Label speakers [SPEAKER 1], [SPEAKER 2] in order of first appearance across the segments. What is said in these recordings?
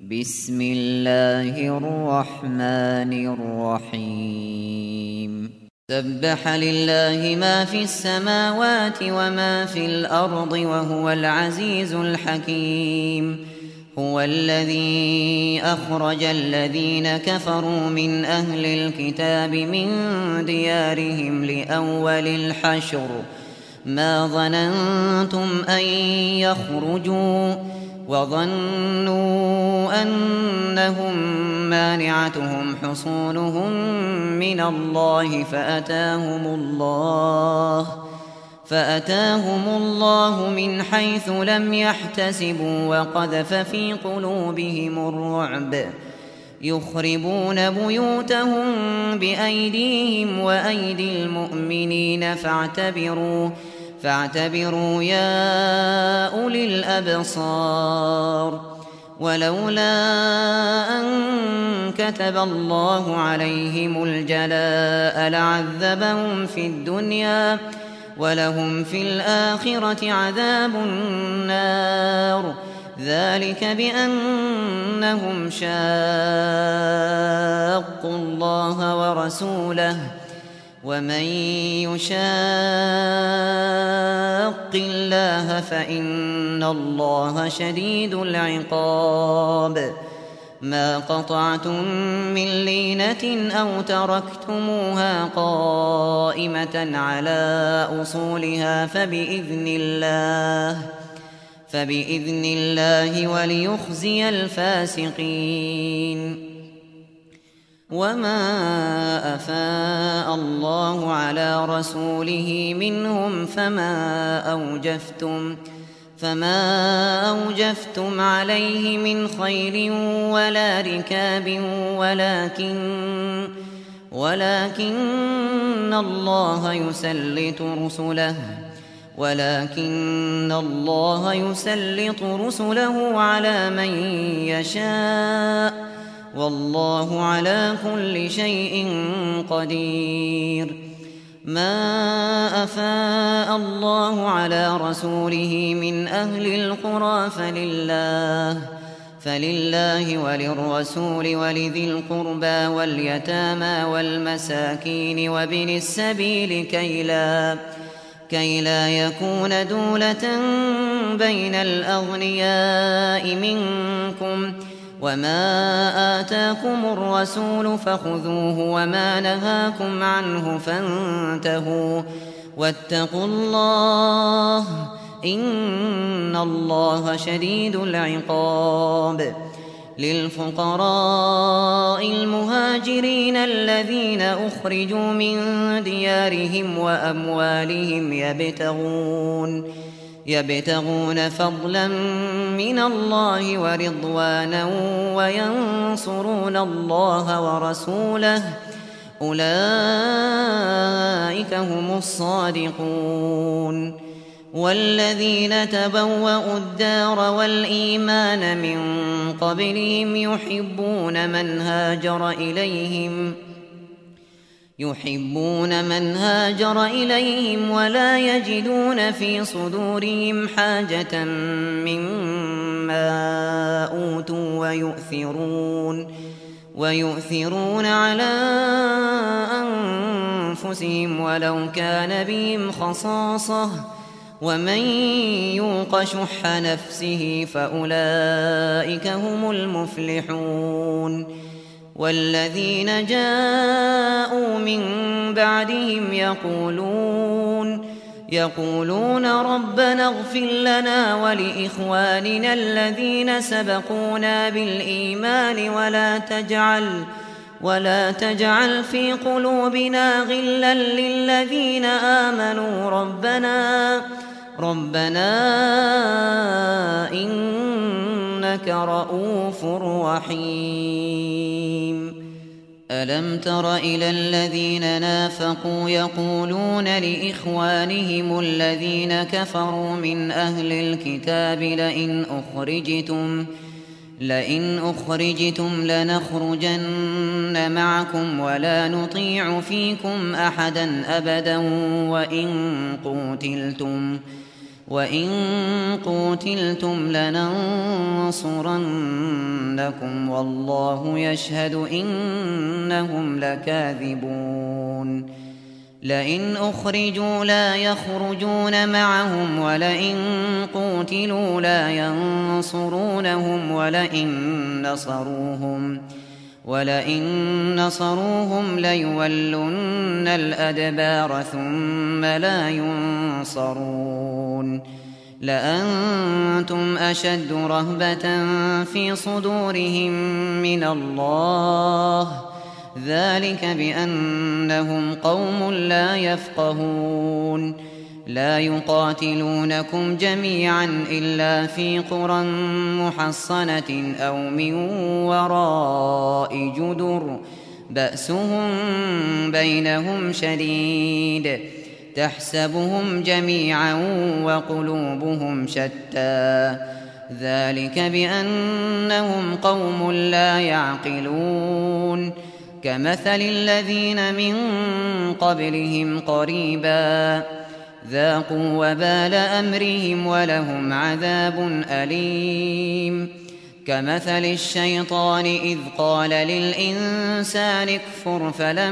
[SPEAKER 1] بسم الله الرحمن الرحيم سبح لله ما في السماوات وما في الأرض وهو العزيز الحكيم. هو الذي أخرج الذين كفروا من أهل الكتاب من ديارهم لأول الحشر ما ظننتم أن يخرجوا وظنوا أنهم مانعتهم حصونهم من الله فأتاهم الله من حيث لم يحتسبوا وقذف في قلوبهم الرعب يخربون بيوتهم بأيديهم وأيدي المؤمنين فاعتبروا يا أولي الأبصار. ولولا أن كتب الله عليهم الجلاء لعذبهم في الدنيا ولهم في الآخرة عذاب النار ذلك بأنهم شاقوا الله ورسوله ومن يشاق الله فإن الله شديد العقاب. ما قطعتم من لينة أو تركتموها قائمة على أصولها فبإذن الله وليخزي الفاسقين. وما أفاء الله على رسوله منهم فما أوجفتم عليه من خيل ولا ركاب ولكن الله يسلط رسله على من يشاء والله على كل شيء قدير. ما أفاء الله على رسوله من أهل القرى فلله وللرسول ولذي القربى واليتامى والمساكين وابن السبيل كي لا يكون دولة بين الأغنياء منكم. وما آتاكم الرسول فخذوه وما نهاكم عنه فانتهوا واتقوا الله إن الله شديد العقاب. للفقراء المهاجرين الذين أخرجوا من ديارهم وأموالهم يبتغون فضلا من الله ورضوانا وينصرون الله ورسوله أولئك هم الصادقون. والذين تبوأوا الدار والإيمان من قبلهم يحبون من هاجر إليهم ولا يجدون في صدورهم حاجة مما أوتوا ويؤثرون على أنفسهم ولو كان بهم خصاصة ومن يوق شح نفسه فأولئك هم المفلحون. والذين جاءوا من بعدهم يقولون ربنا اغفر لنا ولإخواننا الذين سبقونا بالإيمان ولا تجعل في قلوبنا غلا للذين آمنوا ربنا إنك رؤوف رحيم. ألم تر إلى الذين نافقوا يقولون لإخوانهم الذين كفروا من أهل الكتاب لئن أخرجتم لنخرجن معكم ولا نطيع فيكم أحدا أبدا وإن قوتلتم لننصرنكم والله يشهد إنهم لكاذبون لئن أخرجوا لا يخرجون معهم ولئن قوتلوا لا ينصرونهم ولئن نصروهم ليولن الأدبار ثم لا ينصرون لأنتم أشد رهبة في صدورهم من الله ذلك بأنهم قوم لا يفقهون لا يقاتلونكم جميعا إلا في قرى محصنة أو من وراء جدر بأسهم بينهم شديد تحسبهم جميعا وقلوبهم شتى ذلك بأنهم قوم لا يعقلون كمثل الذين من قبلهم قريبا ذاقوا وبال أمرهم ولهم عذاب أليم كمثل الشيطان إذ قال للإنسان اكفر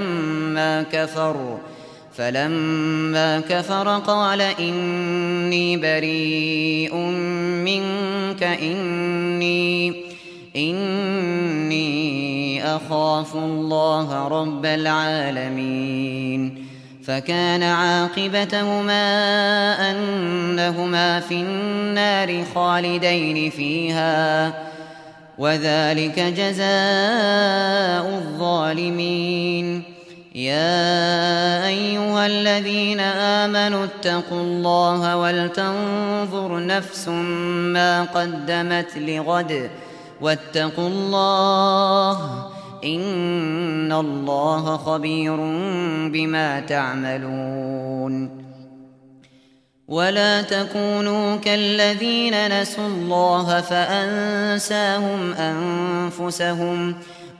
[SPEAKER 1] فلما كفر قال إني بريء منك إني أخاف الله رب العالمين فكان عاقبتهما أنهما في النار خالدين فيها وذلك جزاء الظالمين يا أيها الذين آمنوا اتقوا الله ولتنظر نفس ما قدمت لغد واتقوا الله إن الله خبير بما تعملون ولا تكونوا كالذين نسوا الله فأنساهم أنفسهم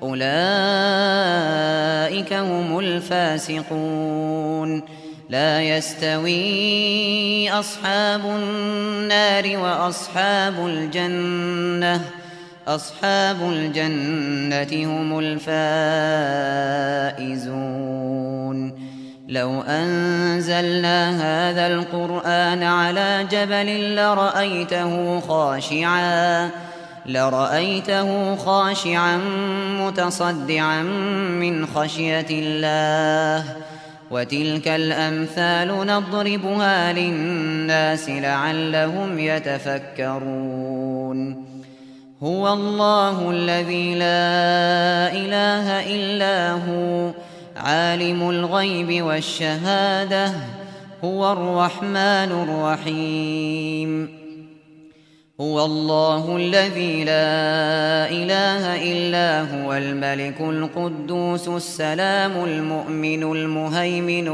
[SPEAKER 1] أولئك هم الفاسقون لا يستوي أصحاب النار وأصحاب الجنة هم الفائزون لو أنزلنا هذا القرآن على جبل لرأيته خاشعا متصدعا من خشية الله وتلك الأمثال نضربها للناس لعلهم يتفكرون هو الله الذي لا إله إلا هو عالم الغيب والشهادة هو الرحمن الرحيم هو الله الذي لا إله إلا هو الملك القدوس السلام المؤمن المهيمن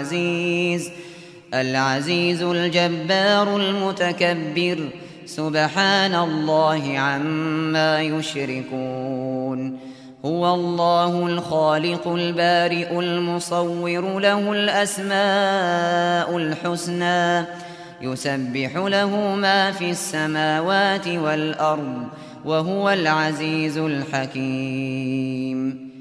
[SPEAKER 1] العزيز الجبار المتكبر سبحان الله عما يشركون هو الله الخالق البارئ المصور له الأسماء الحسنى يسبح له ما في السماوات والأرض وهو العزيز الحكيم